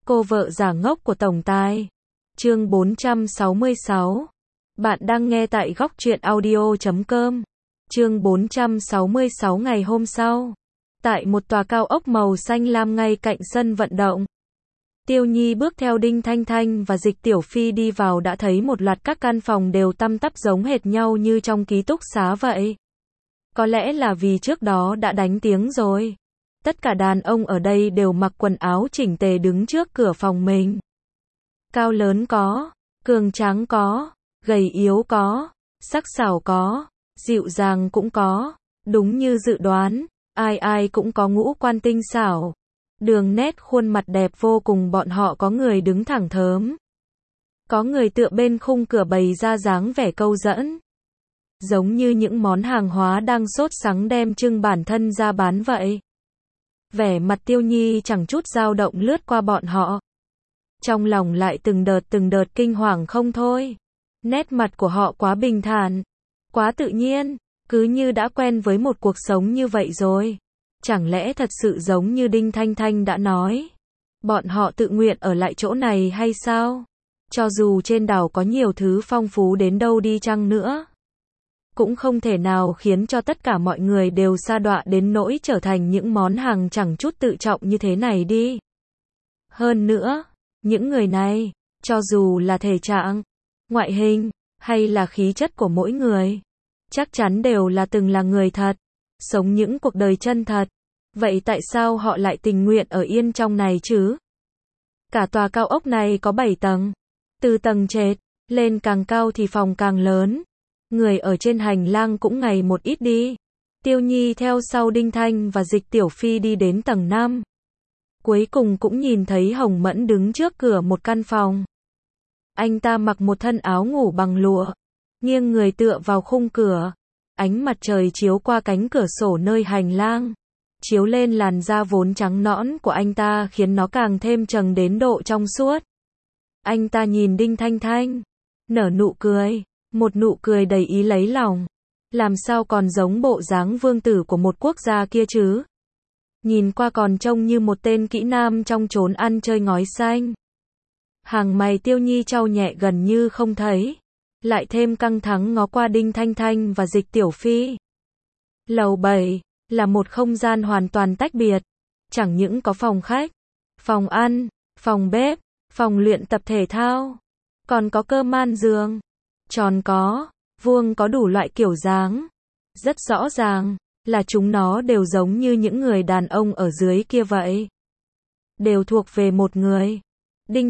Cô vợ giả ngốc của tổng tài. Chương 466. Bạn đang nghe tại góc truyện audio.com. Chương 466 ngày hôm sau. Tại một tòa cao ốc màu xanh lam ngay cạnh sân vận động. Tiêu Nhi bước theo Đinh Thanh Thanh và Dịch Tiểu Phi đi vào đã thấy một loạt các căn phòng đều tăm tắp giống hệt nhau như trong ký túc xá vậy. Có lẽ là vì trước đó đã đánh tiếng rồi. Tất cả đàn ông ở đây đều mặc quần áo chỉnh tề đứng trước cửa phòng mình. Cao lớn có, cường tráng có, gầy yếu có, sắc sảo có, dịu dàng cũng có. Đúng như dự đoán, ai ai cũng có ngũ quan tinh xảo. Đường nét khuôn mặt đẹp vô cùng, bọn họ có người đứng thẳng thớm. Có người tựa bên khung cửa bày ra dáng vẻ câu dẫn. Giống như những món hàng hóa đang sốt sắng đem trưng bản thân ra bán vậy. Vẻ mặt Tiêu Nhi chẳng chút dao động lướt qua bọn họ. Trong lòng lại từng đợt kinh hoàng không thôi. Nét mặt của họ quá bình thản, quá tự nhiên, cứ như đã quen với một cuộc sống như vậy rồi. Chẳng lẽ thật sự giống như Đinh Thanh Thanh đã nói, bọn họ tự nguyện ở lại chỗ này hay sao? Cho dù trên đảo có nhiều thứ phong phú đến đâu đi chăng nữa, cũng không thể nào khiến cho tất cả mọi người đều sa đọa đến nỗi trở thành những món hàng chẳng chút tự trọng như thế này đi. Hơn nữa, những người này, cho dù là thể trạng, ngoại hình, hay là khí chất của mỗi người, chắc chắn đều là từng là người thật, sống những cuộc đời chân thật. Vậy tại sao họ lại tình nguyện ở yên trong này chứ? Cả tòa cao ốc này có 7 tầng. Từ tầng trệt lên càng cao thì phòng càng lớn. Người ở trên hành lang cũng ngày một ít đi. Tiêu Nhi theo sau Đinh Thanh và Dịch Tiểu Phi đi đến tầng 5. Cuối cùng cũng nhìn thấy Hồng Mẫn đứng trước cửa một căn phòng. Anh ta mặc một thân áo ngủ bằng lụa, nghiêng người tựa vào khung cửa. Ánh mặt trời chiếu qua cánh cửa sổ nơi hành lang, chiếu lên làn da vốn trắng nõn của anh ta khiến nó càng thêm trầng đến độ trong suốt. Anh ta nhìn Đinh Thanh Thanh, nở nụ cười, một nụ cười đầy ý lấy lòng. Làm sao còn giống bộ dáng vương tử của một quốc gia kia chứ? Nhìn qua còn trông như một tên kỹ nam trong chốn ăn chơi ngói xanh. Hàng mày Tiêu Nhi chau nhẹ gần như không thấy, lại thêm căng thẳng ngó qua Đinh Thanh Thanh và Dịch Tiểu Phi. Lầu 7 là một không gian hoàn toàn tách biệt, chẳng những có phòng khách, phòng ăn, phòng bếp, phòng luyện tập thể thao, còn có cơ man giường, tròn có, vuông có đủ loại kiểu dáng. Rất rõ ràng là chúng nó đều giống như những người đàn ông ở dưới kia vậy. Đều thuộc về một người. Đinh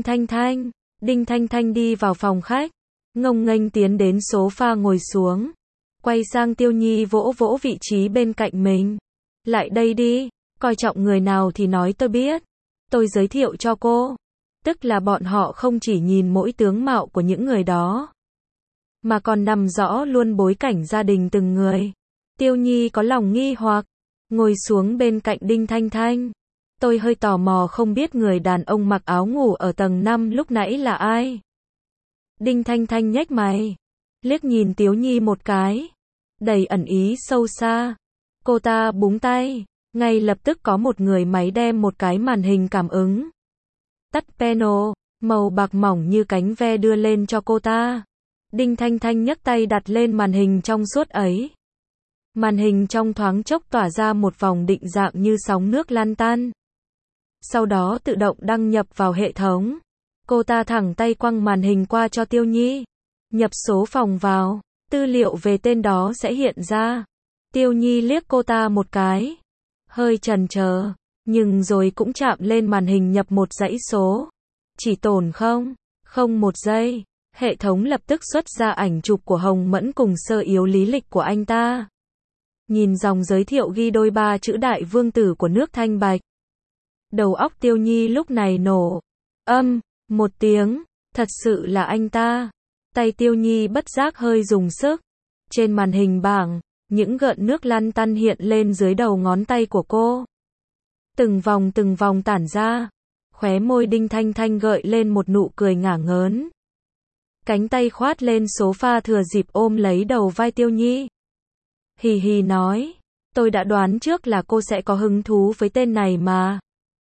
Thanh Thanh đi vào phòng khách, ngông nghênh tiến đến sofa ngồi xuống. Quay sang Tiêu Nhi vỗ vỗ vị trí bên cạnh mình. Lại đây đi, coi trọng người nào thì nói tôi biết. Tôi giới thiệu cho cô. Tức là bọn họ không chỉ nhìn mỗi tướng mạo của những người đó, mà còn nằm rõ luôn bối cảnh gia đình từng người. Tiêu Nhi có lòng nghi hoặc, ngồi xuống bên cạnh Đinh Thanh Thanh. Tôi hơi tò mò không biết người đàn ông mặc áo ngủ ở tầng 5 lúc nãy là ai. Đinh Thanh Thanh nhếch mày, liếc nhìn Tiêu Nhi một cái, đầy ẩn ý sâu xa. Cô ta búng tay, ngay lập tức có một người máy đem một cái màn hình cảm ứng tắt panel màu bạc mỏng như cánh ve đưa lên cho cô ta. Đinh Thanh Thanh nhấc tay đặt lên màn hình trong suốt ấy. Màn hình trong thoáng chốc tỏa ra một vòng định dạng như sóng nước lan tan. Sau đó tự động đăng nhập vào hệ thống. Cô ta thẳng tay quăng màn hình qua cho Tiêu Nhi. Nhập số phòng vào, tư liệu về tên đó sẽ hiện ra. Tiêu Nhi liếc cô ta một cái, hơi chần chờ, nhưng rồi cũng chạm lên màn hình nhập một dãy số. Chỉ tổn không một giây, hệ thống lập tức xuất ra ảnh chụp của Hồng Mẫn cùng sơ yếu lý lịch của anh ta. Nhìn dòng giới thiệu ghi đôi ba chữ đại vương tử của nước Thanh Bạch. Đầu óc Tiêu Nhi lúc này nổ. Một tiếng, thật sự là anh ta. Tay Tiêu Nhi bất giác hơi dùng sức. Trên màn hình bảng, những gợn nước lăn tăn hiện lên dưới đầu ngón tay của cô. Từng vòng tản ra. Khóe môi Đinh Thanh Thanh gợi lên một nụ cười ngả ngớn. Cánh tay khoát lên sofa thừa dịp ôm lấy đầu vai Tiêu Nhi. Hì hì nói, tôi đã đoán trước là cô sẽ có hứng thú với tên này mà.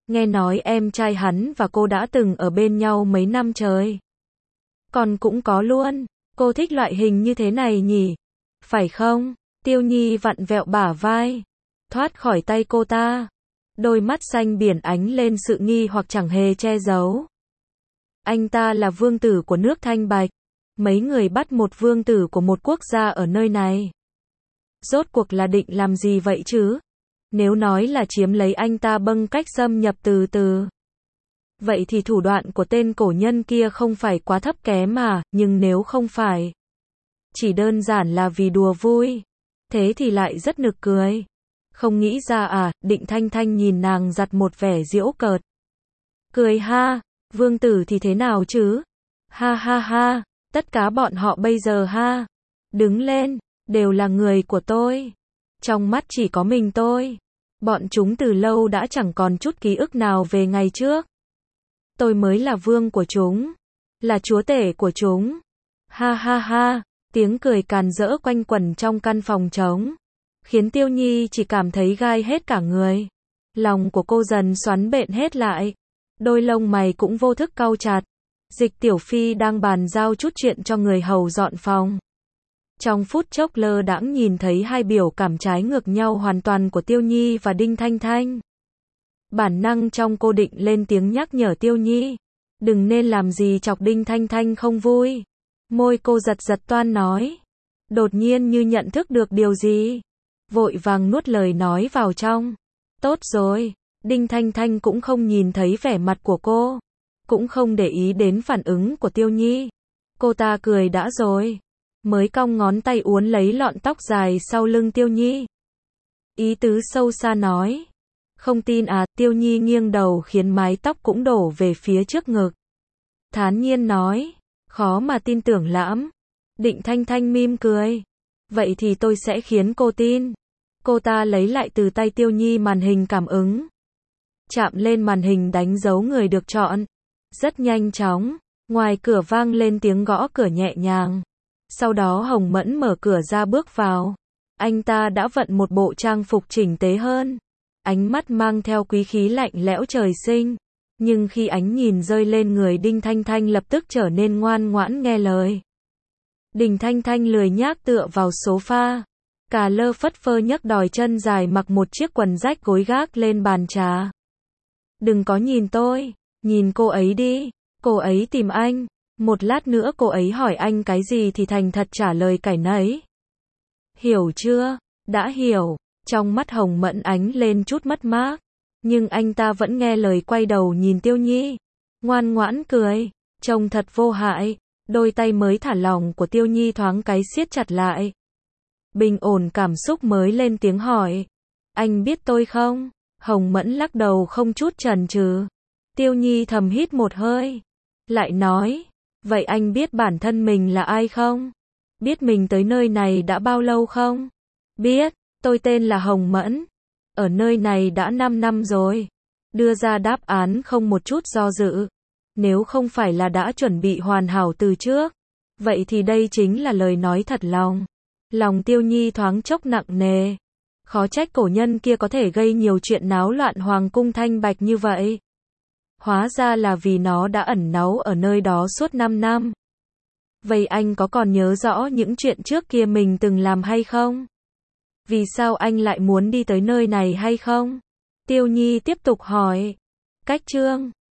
Nghe nói em trai hắn và cô đã từng ở bên nhau mấy năm trời. Còn cũng có luôn. Cô thích loại hình như thế này nhỉ? Phải không? Tiêu Nhi vặn vẹo bả vai. Thoát khỏi tay cô ta. Đôi mắt xanh biển ánh lên sự nghi hoặc chẳng hề che giấu. Anh ta là vương tử của nước Thanh Bạch. Mấy người bắt một vương tử của một quốc gia ở nơi này. Rốt cuộc là định làm gì vậy chứ? Nếu nói là chiếm lấy anh ta bằng cách xâm nhập từ từ. Vậy thì thủ đoạn của tên cổ nhân kia không phải quá thấp kém mà, nhưng nếu không phải. Chỉ đơn giản là vì đùa vui. Thế thì lại rất nực cười. Không nghĩ ra à, Định Thanh Thanh nhìn nàng giặt một vẻ giễu cợt. Cười ha, vương tử thì thế nào chứ? Ha ha ha, tất cả bọn họ bây giờ ha. Đứng lên, đều là người của tôi. Trong mắt chỉ có mình tôi. Bọn chúng từ lâu đã chẳng còn chút ký ức nào về ngày trước. Tôi mới là vương của chúng. Là chúa tể của chúng. Ha ha ha, tiếng cười càn rỡ quanh quẩn trong căn phòng trống. Khiến Tiêu Nhi chỉ cảm thấy gai hết cả người. Lòng của cô dần xoắn bện hết lại. Đôi lông mày cũng vô thức cau chặt. Dịch Tiểu Phi đang bàn giao chút chuyện cho người hầu dọn phòng. Trong phút chốc lơ đãng nhìn thấy hai biểu cảm trái ngược nhau hoàn toàn của Tiêu Nhi và Đinh Thanh Thanh. Bản năng trong cô định lên tiếng nhắc nhở Tiêu Nhi. Đừng nên làm gì chọc Đinh Thanh Thanh không vui. Môi cô giật giật toan nói. Đột nhiên như nhận thức được điều gì. Vội vàng nuốt lời nói vào trong. Tốt rồi. Đinh Thanh Thanh cũng không nhìn thấy vẻ mặt của cô. Cũng không để ý đến phản ứng của Tiêu Nhi. Cô ta cười đã rồi. Mới cong ngón tay uốn lấy lọn tóc dài sau lưng Tiêu Nhi. Ý tứ sâu xa nói. Không tin à, Tiêu Nhi nghiêng đầu khiến mái tóc cũng đổ về phía trước ngực. Thản nhiên nói. Khó mà tin tưởng lắm. Định Thanh Thanh mỉm cười. Vậy thì tôi sẽ khiến cô tin. Cô ta lấy lại từ tay Tiêu Nhi màn hình cảm ứng. Chạm lên màn hình đánh dấu người được chọn. Rất nhanh chóng. Ngoài cửa vang lên tiếng gõ cửa nhẹ nhàng. Sau đó Hồng Mẫn mở cửa ra bước vào. Anh ta đã vận một bộ trang phục chỉnh tề hơn. Ánh mắt mang theo quý khí lạnh lẽo trời sinh. Nhưng khi ánh nhìn rơi lên người Đinh Thanh Thanh lập tức trở nên ngoan ngoãn nghe lời. Đinh Thanh Thanh lười nhác tựa vào sofa. Cà lơ phất phơ nhấc đòi chân dài mặc một chiếc quần rách gối gác lên bàn trà. Đừng có nhìn tôi, nhìn cô ấy đi. Cô ấy tìm anh. Một lát nữa cô ấy hỏi anh cái gì thì thành thật trả lời cái nấy. Hiểu chưa? Đã hiểu. Trong mắt Hồng Mẫn ánh lên chút mất mát. Nhưng anh ta vẫn nghe lời quay đầu nhìn Tiêu Nhi. Ngoan ngoãn cười. Trông thật vô hại. Đôi tay mới thả lỏng của Tiêu Nhi thoáng cái siết chặt lại. Bình ổn cảm xúc mới lên tiếng hỏi. Anh biết tôi không? Hồng Mẫn lắc đầu không chút chần chừ. Tiêu Nhi thầm hít một hơi. Lại nói. Vậy anh biết bản thân mình là ai không? Biết mình tới nơi này đã bao lâu không? Biết, tôi tên là Hồng Mẫn. Ở nơi này đã 5 năm rồi. Đưa ra đáp án không một chút do dự. Nếu không phải là đã chuẩn bị hoàn hảo từ trước. Vậy thì đây chính là lời nói thật lòng. Lòng Tiêu Nhi thoáng chốc nặng nề. Khó trách cổ nhân kia có thể gây nhiều chuyện náo loạn hoàng cung Thanh Bạch như vậy. Hóa ra là vì nó đã ẩn náu ở nơi đó suốt 5 năm. Vậy anh có còn nhớ rõ những chuyện trước kia mình từng làm hay không? Vì sao anh lại muốn đi tới nơi này hay không? Tiêu Nhi tiếp tục hỏi. Cách chương